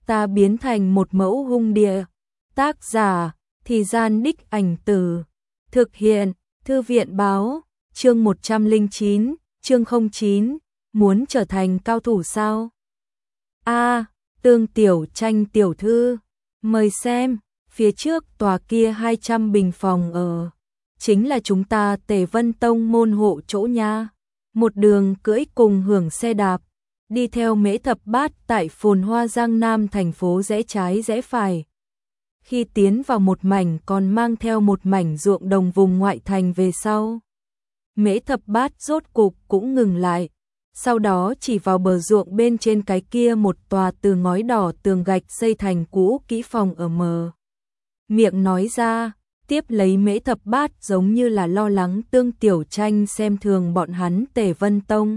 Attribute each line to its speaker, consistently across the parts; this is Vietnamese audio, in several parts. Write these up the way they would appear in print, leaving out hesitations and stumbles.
Speaker 1: ta biến thành một mẫu hung địa. Tác giả, Thì Gian Đích Ảnh Từ. Thực hiện, Thư viện báo, chương 109, chương 09, muốn trở thành cao thủ sao? Tương Tiểu Tranh tiểu thư, mời xem, phía trước tòa kia 200 bình phòng ở, chính là chúng ta Tề Vân Tông môn hộ chỗ nha. Một đường cưỡi cùng hưởng xe đạp, đi theo Mễ Thập Bát tại phồn hoa Giang Nam thành phố rẽ trái rẽ phải. Khi tiến vào một mảnh còn mang theo một mảnh ruộng đồng vùng ngoại thành về sau. Mễ Thập Bát rốt cục cũng ngừng lại, sau đó chỉ vào bờ ruộng bên trên cái kia một tòa từ ngói đỏ tường gạch xây thành cũ kỹ phòng ở mờ. Miệng nói ra, tiếp lấy Mễ Thập Bát giống như là lo lắng Tương Tiểu Tranh xem thường bọn hắn Tề Vân Tông.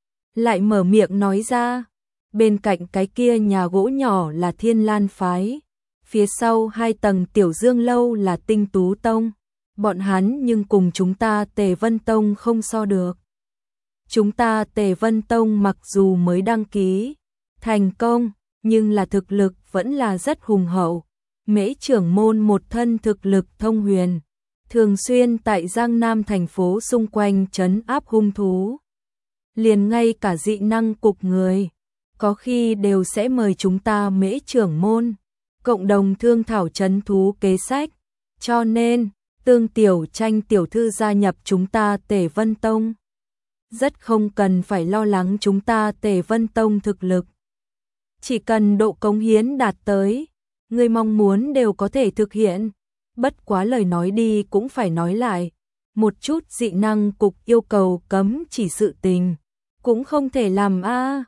Speaker 1: Lại mở miệng nói ra, bên cạnh cái kia nhà gỗ nhỏ là Thiên Lan Phái, phía sau 2 tầng Tiểu Dương Lâu là Tinh Tú Tông, bọn hắn nhưng cùng chúng ta Tề Vân Tông không so được. Chúng ta Tề Vân Tông mặc dù mới đăng ký thành công, nhưng là thực lực vẫn là rất hùng hậu. Mễ trưởng môn một thân thực lực thông huyền, thường xuyên tại Giang Nam thành phố xung quanh trấn áp hung thú. Liền ngay cả dị năng cục người, có khi đều sẽ mời chúng ta Mễ trưởng môn, cộng đồng thương thảo trấn thú kế sách. Cho nên, Tương Tiểu Tranh tiểu thư gia nhập chúng ta Tề Vân Tông. Rất không cần phải lo lắng chúng ta Tề Vân Tông thực lực. Chỉ cần độ cống hiến đạt tới, người mong muốn đều có thể thực hiện. Bất quá lời nói đi cũng phải nói lại, một chút dị năng cục yêu cầu cấm chỉ sự tình, cũng không thể làm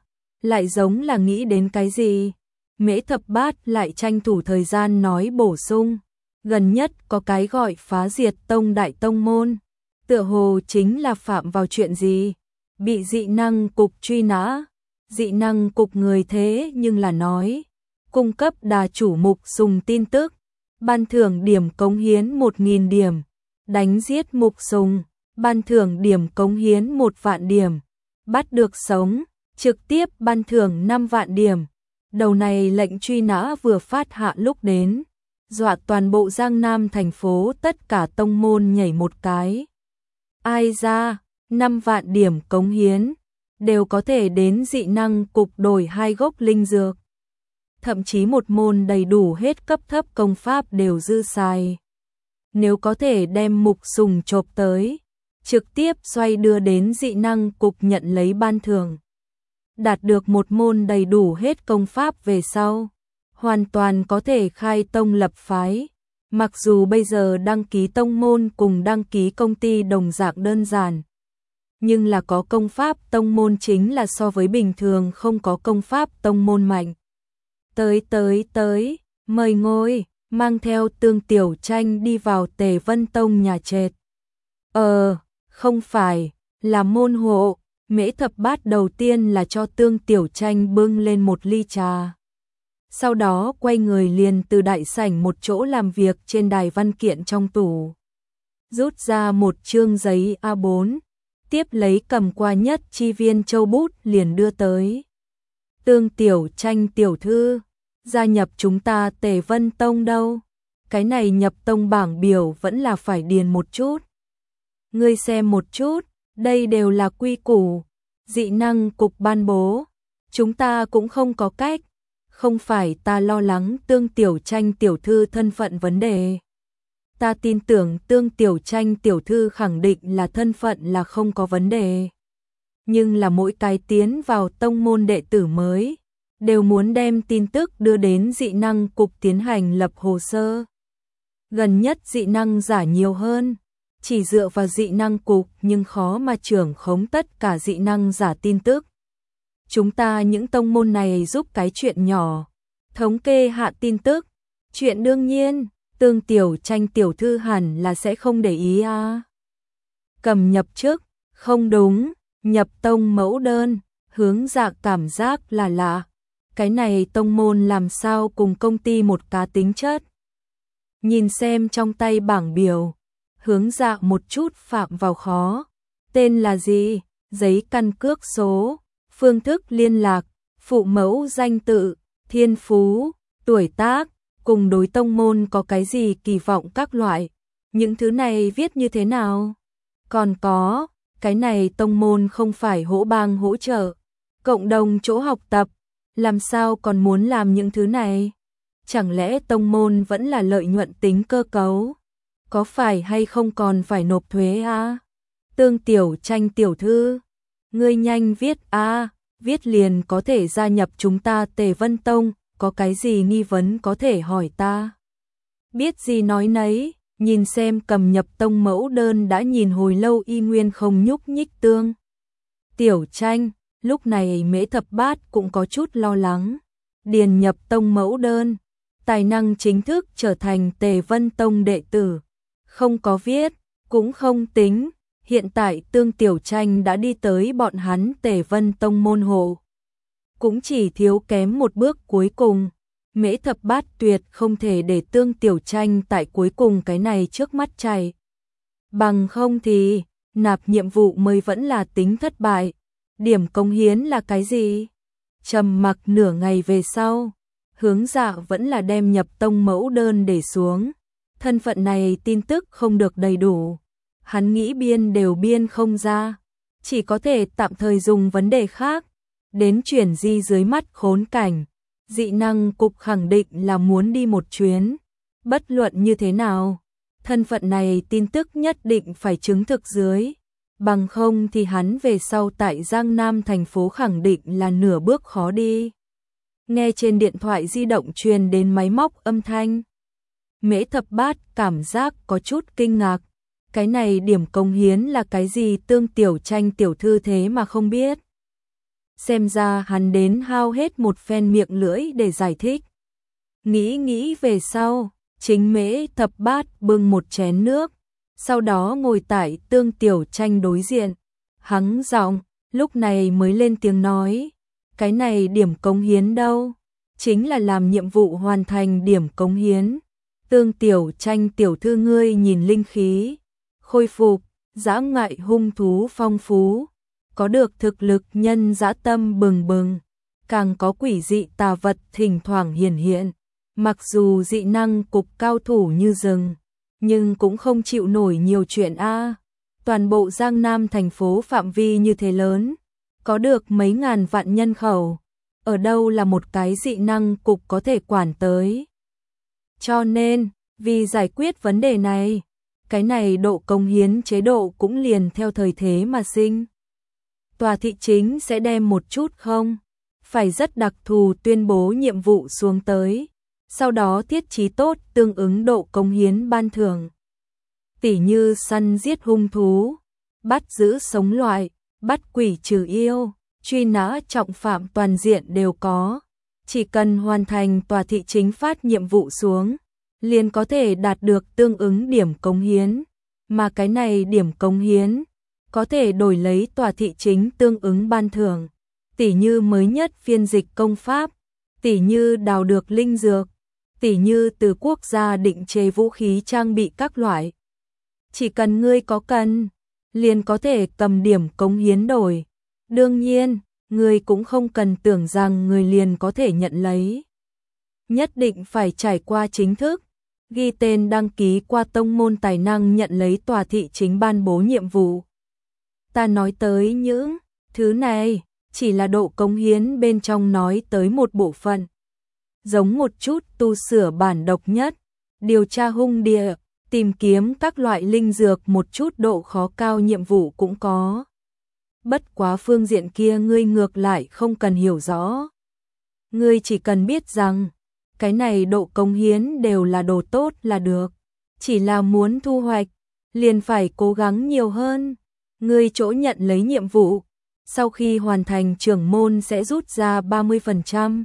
Speaker 1: lại giống là nghĩ đến cái gì. Mễ Thập Bát lại tranh thủ thời gian nói bổ sung, gần nhất có cái gọi phá diệt tông đại tông môn, tựa hồ chính là phạm vào chuyện gì, bị dị năng cục truy nã. Dị năng cục người thế nhưng là nói, cung cấp đà chủ Mục Sùng tin tức, ban thưởng điểm cống hiến 1000 điểm, đánh giết Mục Sùng, ban thưởng điểm cống hiến 1 vạn điểm, bắt được sống, trực tiếp ban thưởng 5 vạn điểm. Đầu này lệnh truy nã vừa phát hạ lúc đến, dọa toàn bộ Giang Nam thành phố tất cả tông môn nhảy một cái. Ai ra, 5 vạn điểm cống hiến, đều có thể đến dị năng cục đổi 2 gốc linh dược. Thậm chí một môn đầy đủ hết cấp thấp công pháp đều dư xài. Nếu có thể đem Mục Sùng chộp tới, trực tiếp xoay đưa đến dị năng cục nhận lấy ban thưởng. Đạt được một môn đầy đủ hết công pháp về sau, hoàn toàn có thể khai tông lập phái. Mặc dù bây giờ đăng ký tông môn cùng đăng ký công ty đồng dạng đơn giản, nhưng là có công pháp tông môn chính là so với bình thường không có công pháp tông môn mạnh. Tới, mời ngồi, mang theo Tương Tiểu Tranh đi vào Tề Vân Tông nhà trệt. Không phải, là môn hộ. Mễ Thập Bát đầu tiên là cho Tương Tiểu Tranh bưng lên một ly trà. Sau đó quay người liền từ đại sảnh một chỗ làm việc trên đài văn kiện trong tủ, rút ra một chương giấy A4, tiếp lấy cầm qua Nhất Chi viên châu bút liền đưa tới. Tương Tiểu Tranh tiểu thư, gia nhập chúng ta Tề Vân Tông đâu? Cái này nhập tông bảng biểu vẫn là phải điền một chút. Ngươi xem một chút, đây đều là quy củ, dị năng cục ban bố, chúng ta cũng không có cách. Không phải ta lo lắng Tương Tiểu Tranh tiểu thư thân phận vấn đề. Ta tin tưởng Tương Tiểu Tranh tiểu thư khẳng định là thân phận là không có vấn đề. Nhưng là mỗi cái tiến vào tông môn đệ tử mới, đều muốn đem tin tức đưa đến dị năng cục tiến hành lập hồ sơ. Gần nhất dị năng giả nhiều hơn, chỉ dựa vào dị năng cục nhưng khó mà trưởng khống tất cả dị năng giả tin tức. Chúng ta những tông môn này giúp cái chuyện nhỏ, thống kê hạ tin tức, chuyện đương nhiên, Tương Tiểu Tranh tiểu thư hẳn là sẽ không để ý Cầm nhập chức, không đúng, nhập tông mẫu đơn, hướng dạ cảm giác là lạ. Cái này tông môn làm sao cùng công ty một cá tính chất. Nhìn xem trong tay bảng biểu, hướng dạ một chút phạm vào khó. Tên là gì? Giấy căn cước số, phương thức liên lạc, phụ mẫu danh tự, thiên phú, tuổi tác, cùng đối tông môn có cái gì kỳ vọng các loại. Những thứ này viết như thế nào? Còn có, cái này tông môn không phải hỗ bang hỗ trợ, cộng đồng chỗ học tập, làm sao còn muốn làm những thứ này? Chẳng lẽ tông môn vẫn là lợi nhuận tính cơ cấu? Có phải hay không còn phải nộp thuế à? Tương Tiểu Tranh tiểu thư, ngươi nhanh viết a, viết liền có thể gia nhập chúng ta Tề Vân Tông, có cái gì nghi vấn có thể hỏi ta. Biết gì nói nấy, nhìn xem cầm nhập tông mẫu đơn đã nhìn hồi lâu y nguyên không nhúc nhích Tương Tiểu Tranh, lúc này Mễ Thập Bát cũng có chút lo lắng. Điền nhập tông mẫu đơn, tài năng chính thức trở thành Tề Vân Tông đệ tử. Không có viết, cũng không tính, hiện tại Tương Tiểu Tranh đã đi tới bọn hắn Tề Vân Tông môn hộ. Cũng chỉ thiếu kém một bước cuối cùng. Mễ Thập Bát tuyệt không thể để Tương Tiểu Tranh tại cuối cùng cái này trước mắt chạy. Bằng không thì, nạp nhiệm vụ mới vẫn là tính thất bại. Điểm cống hiến là cái gì? Trầm mặc nửa ngày về sau, Hướng Dạ vẫn là đem nhập tông mẫu đơn để xuống. Thân phận này tin tức không được đầy đủ. Hắn nghĩ biên đều biên không ra. Chỉ có thể tạm thời dùng vấn đề khác. Đến chuyển di dưới mắt khốn cảnh. Dị năng cục khẳng định là muốn đi một chuyến. Bất luận như thế nào, thân phận này tin tức nhất định phải chứng thực dưới. Bằng không thì hắn về sau tại Giang Nam thành phố khẳng định là nửa bước khó đi. Nghe trên điện thoại di động truyền đến máy móc âm thanh. Mễ Thập Bát cảm giác có chút kinh ngạc. Cái này điểm cống hiến là cái gì? Tương Tiểu Tranh tiểu thư thế mà không biết. Xem ra hắn đến hao hết một phen miệng lưỡi để giải thích. Nghĩ về sau, chính Mễ Thập Bát bưng một chén nước, sau đó ngồi tại Tương Tiểu Tranh đối diện. Hắng giọng, lúc này mới lên tiếng nói, cái này điểm cống hiến đâu? Chính là làm nhiệm vụ hoàn thành điểm cống hiến. Tương Tiểu Tranh tiểu thư ngươi nhìn linh khí, khôi phục, dã ngoại hung thú phong phú, có được thực lực nhân dã tâm bừng bừng, càng có quỷ dị tà vật thỉnh thoảng hiển hiện. Mặc dù dị năng cục cao thủ như rừng, nhưng cũng không chịu nổi nhiều chuyện a. Toàn bộ Giang Nam thành phố phạm vi như thế lớn, có được mấy ngàn vạn nhân khẩu, ở đâu là một cái dị năng cục có thể quản tới. Cho nên, vì giải quyết vấn đề này, cái này độ cống hiến chế độ cũng liền theo thời thế mà sinh. Tòa thị chính sẽ đem một chút không, phải rất đặc thù tuyên bố nhiệm vụ xuống tới, sau đó thiết trí tốt tương ứng độ cống hiến ban thưởng. Tỉ như săn giết hung thú, bắt giữ sống loại, bắt quỷ trừ yêu, truy nã trọng phạm toàn diện đều có. Chỉ cần hoàn thành tòa thị chính phát nhiệm vụ xuống, liền có thể đạt được tương ứng điểm cống hiến, mà cái này điểm cống hiến có thể đổi lấy tòa thị chính tương ứng ban thưởng, tỉ như mới nhất phiên dịch công pháp, tỉ như đào được linh dược, tỉ như từ quốc gia định chế vũ khí trang bị các loại. Chỉ cần ngươi có cần, liền có thể cầm điểm cống hiến đổi. Đương nhiên, ngươi cũng không cần tưởng rằng người liền có thể nhận lấy. Nhất định phải trải qua chính thức, ghi tên đăng ký qua tông môn tài năng nhận lấy tòa thị chính ban bố nhiệm vụ. Ta nói tới những thứ này, chỉ là độ cống hiến bên trong nói tới một bộ phận. Giống một chút tu sửa bản độc nhất, điều tra hung địa, tìm kiếm các loại linh dược một chút độ khó cao nhiệm vụ cũng có. Bất quá phương diện kia ngươi ngược lại không cần hiểu rõ. Ngươi chỉ cần biết rằng, cái này độ cống hiến đều là đồ tốt là được. Chỉ là muốn thu hoạch, liền phải cố gắng nhiều hơn. Ngươi chỗ nhận lấy nhiệm vụ, sau khi hoàn thành trưởng môn sẽ rút ra 30%.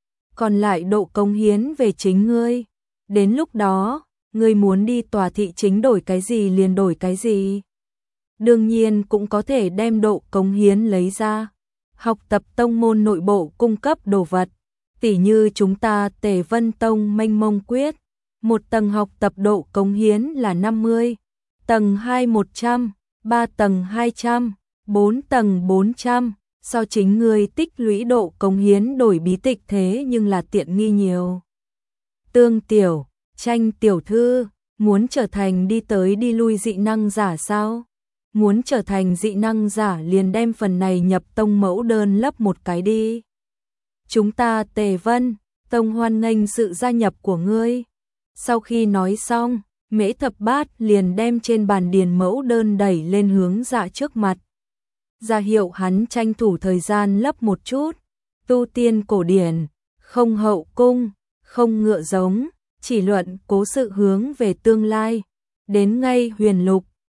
Speaker 1: Còn lại độ cống hiến về chính ngươi. Đến lúc đó, ngươi muốn đi tòa thị chính đổi cái gì liền đổi cái gì. Đương nhiên cũng có thể đem độ cống hiến lấy ra. Học tập tông môn nội bộ cung cấp đồ vật. Tỉ như chúng ta Tề Vân Tông mênh mông quyết. Một tầng học tập độ cống hiến là 50. Tầng 2 100, 3 tầng 200, 4 tầng 400, so chính ngươi tích lũy độ cống hiến đổi bí tịch thế nhưng là tiện nghi nhiều. Tương Tiểu, Tranh tiểu thư, muốn trở thành đi tới đi lui dị năng giả sao? Muốn trở thành dị năng giả liền đem phần này nhập tông mẫu đơn lấp một cái đi. Chúng ta Tề Vân, tông hoan nghênh sự gia nhập của ngươi. Sau khi nói xong, Mễ Thập Bát liền đem trên bàn điền mẫu đơn đẩy lên hướng Dạ trước mặt. Ra hiệu hắn tranh thủ thời gian lấp một chút. Tu tiên cổ điển, không hậu cung, không ngựa giống, chỉ luận cố sự hướng về tương lai. Đến ngay huyền lục,